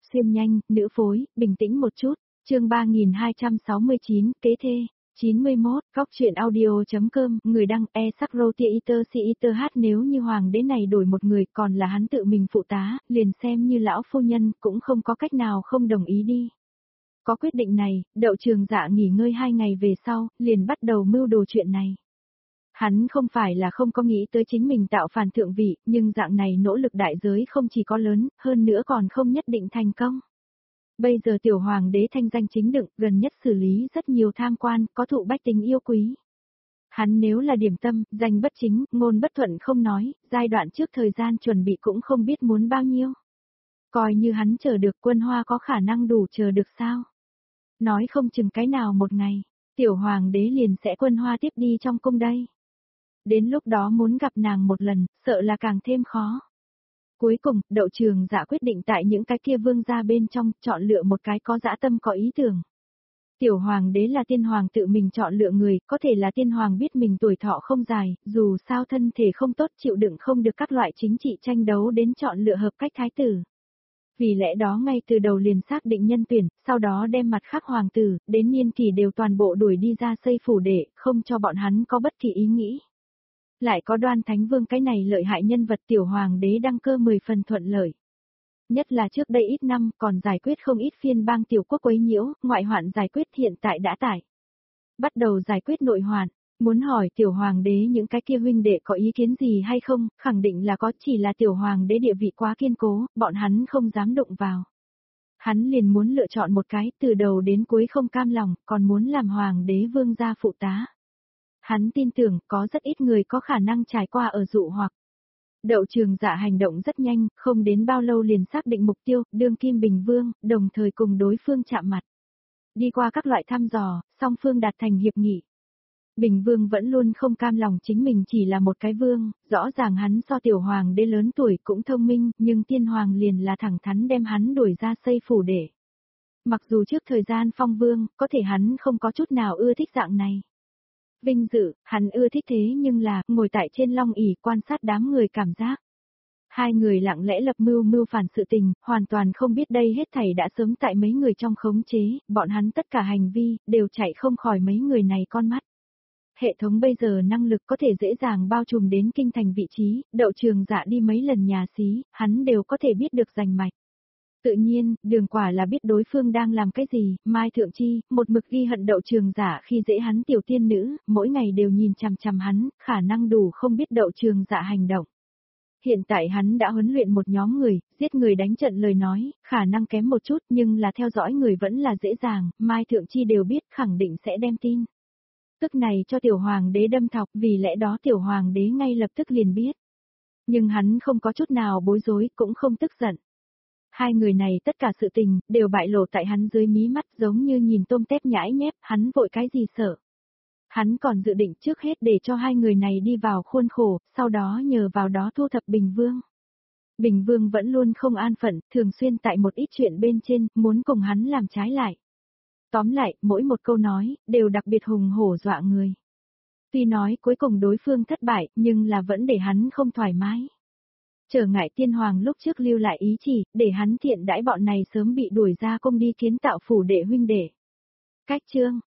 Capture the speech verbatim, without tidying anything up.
xuyên nhanh, nữ phối, bình tĩnh một chút. Chương ba nghìn hai trăm sáu mươi chín, kế thê. chín mươi mốt, góc truyện audio.com, người đăng e sắc rotia iter si iter hát. Nếu như hoàng đế này đổi một người còn là hắn tự mình phụ tá, liền xem như lão phu nhân cũng không có cách nào không đồng ý đi. Có quyết định này, Đậu Trường Dạ nghỉ ngơi hai ngày về sau, liền bắt đầu mưu đồ chuyện này. Hắn không phải là không có nghĩ tới chính mình tạo phản thượng vị, nhưng dạng này nỗ lực đại giới không chỉ có lớn, hơn nữa còn không nhất định thành công. Bây giờ tiểu hoàng đế thanh danh chính đựng, gần nhất xử lý rất nhiều tham quan, có thụ bách tính yêu quý. Hắn nếu là điểm tâm, danh bất chính, ngôn bất thuận không nói, giai đoạn trước thời gian chuẩn bị cũng không biết muốn bao nhiêu. Coi như hắn chờ được, Quân Hoa có khả năng đủ chờ được sao? Nói không chừng cái nào một ngày, tiểu hoàng đế liền sẽ Quân Hoa tiếp đi trong cung đây. Đến lúc đó muốn gặp nàng một lần, sợ là càng thêm khó. Cuối cùng, Đậu Trường Dạ quyết định tại những cái kia vương gia bên trong, chọn lựa một cái có dã tâm có ý tưởng. Tiểu hoàng đế là tiên hoàng tự mình chọn lựa người, có thể là tiên hoàng biết mình tuổi thọ không dài, dù sao thân thể không tốt chịu đựng không được các loại chính trị tranh đấu đến chọn lựa hợp cách thái tử. Vì lẽ đó ngay từ đầu liền xác định nhân tuyển, sau đó đem mặt khác hoàng tử, đến niên kỷ đều toàn bộ đuổi đi ra xây phủ để, không cho bọn hắn có bất kỳ ý nghĩ. Lại có Đoan Thánh Vương cái này lợi hại nhân vật, tiểu hoàng đế đăng cơ mười phần thuận lợi. Nhất là trước đây ít năm còn giải quyết không ít phiên bang tiểu quốc quấy nhiễu, ngoại hoạn giải quyết hiện tại đã tải. Bắt đầu giải quyết nội hoạn, muốn hỏi tiểu hoàng đế những cái kia huynh đệ có ý kiến gì hay không, khẳng định là có, chỉ là tiểu hoàng đế địa vị quá kiên cố, bọn hắn không dám đụng vào. Hắn liền muốn lựa chọn một cái từ đầu đến cuối không cam lòng, còn muốn làm hoàng đế vương gia phụ tá. Hắn tin tưởng có rất ít người có khả năng trải qua ở dụ hoặc. Đậu Trường Dạ hành động rất nhanh, không đến bao lâu liền xác định mục tiêu, đương kim Bình Vương, đồng thời cùng đối phương chạm mặt. Đi qua các loại thăm dò, song phương đạt thành hiệp nghị. Bình Vương vẫn luôn không cam lòng chính mình chỉ là một cái vương, rõ ràng hắn so tiểu hoàng đế lớn tuổi cũng thông minh, nhưng tiên hoàng liền là thẳng thắn đem hắn đuổi ra xây phủ để. Mặc dù trước thời gian phong vương, có thể hắn không có chút nào ưa thích dạng này. Vinh dự, hắn ưa thích thế nhưng là, ngồi tại trên long ỷ quan sát đám người cảm giác. Hai người lặng lẽ lập mưu mưu phản sự tình, hoàn toàn không biết đây hết thảy đã sớm tại mấy người trong khống chế, bọn hắn tất cả hành vi, đều chạy không khỏi mấy người này con mắt. Hệ thống bây giờ năng lực có thể dễ dàng bao trùm đến kinh thành vị trí, Đậu Trường Dạ đi mấy lần nhà xí, hắn đều có thể biết được rành mạch. Tự nhiên, Đường Quả là biết đối phương đang làm cái gì, Mai Thượng Chi, một mực ghi hận Đậu Trường Dạ khi dễ hắn tiểu tiên nữ, mỗi ngày đều nhìn chằm chằm hắn, khả năng đủ không biết Đậu Trường Dạ hành động. Hiện tại hắn đã huấn luyện một nhóm người, giết người đánh trận lời nói, khả năng kém một chút nhưng là theo dõi người vẫn là dễ dàng, Mai Thượng Chi đều biết khẳng định sẽ đem tin. Tức này cho tiểu hoàng đế đâm thọc, vì lẽ đó tiểu hoàng đế ngay lập tức liền biết. Nhưng hắn không có chút nào bối rối, cũng không tức giận. Hai người này tất cả sự tình, đều bại lộ tại hắn dưới mí mắt giống như nhìn tôm tép nhãi nhép, hắn vội cái gì sợ. Hắn còn dự định trước hết để cho hai người này đi vào khuôn khổ, sau đó nhờ vào đó thu thập Bình Vương. Bình Vương vẫn luôn không an phận, thường xuyên tại một ít chuyện bên trên, muốn cùng hắn làm trái lại. Tóm lại, mỗi một câu nói, đều đặc biệt hùng hổ dọa người. Tuy nói cuối cùng đối phương thất bại, nhưng là vẫn để hắn không thoải mái. Trở ngại tiên hoàng lúc trước lưu lại ý chỉ, để hắn thiện đãi bọn này sớm bị đuổi ra cung đi kiến tạo phủ đệ huynh đệ. Cách chương,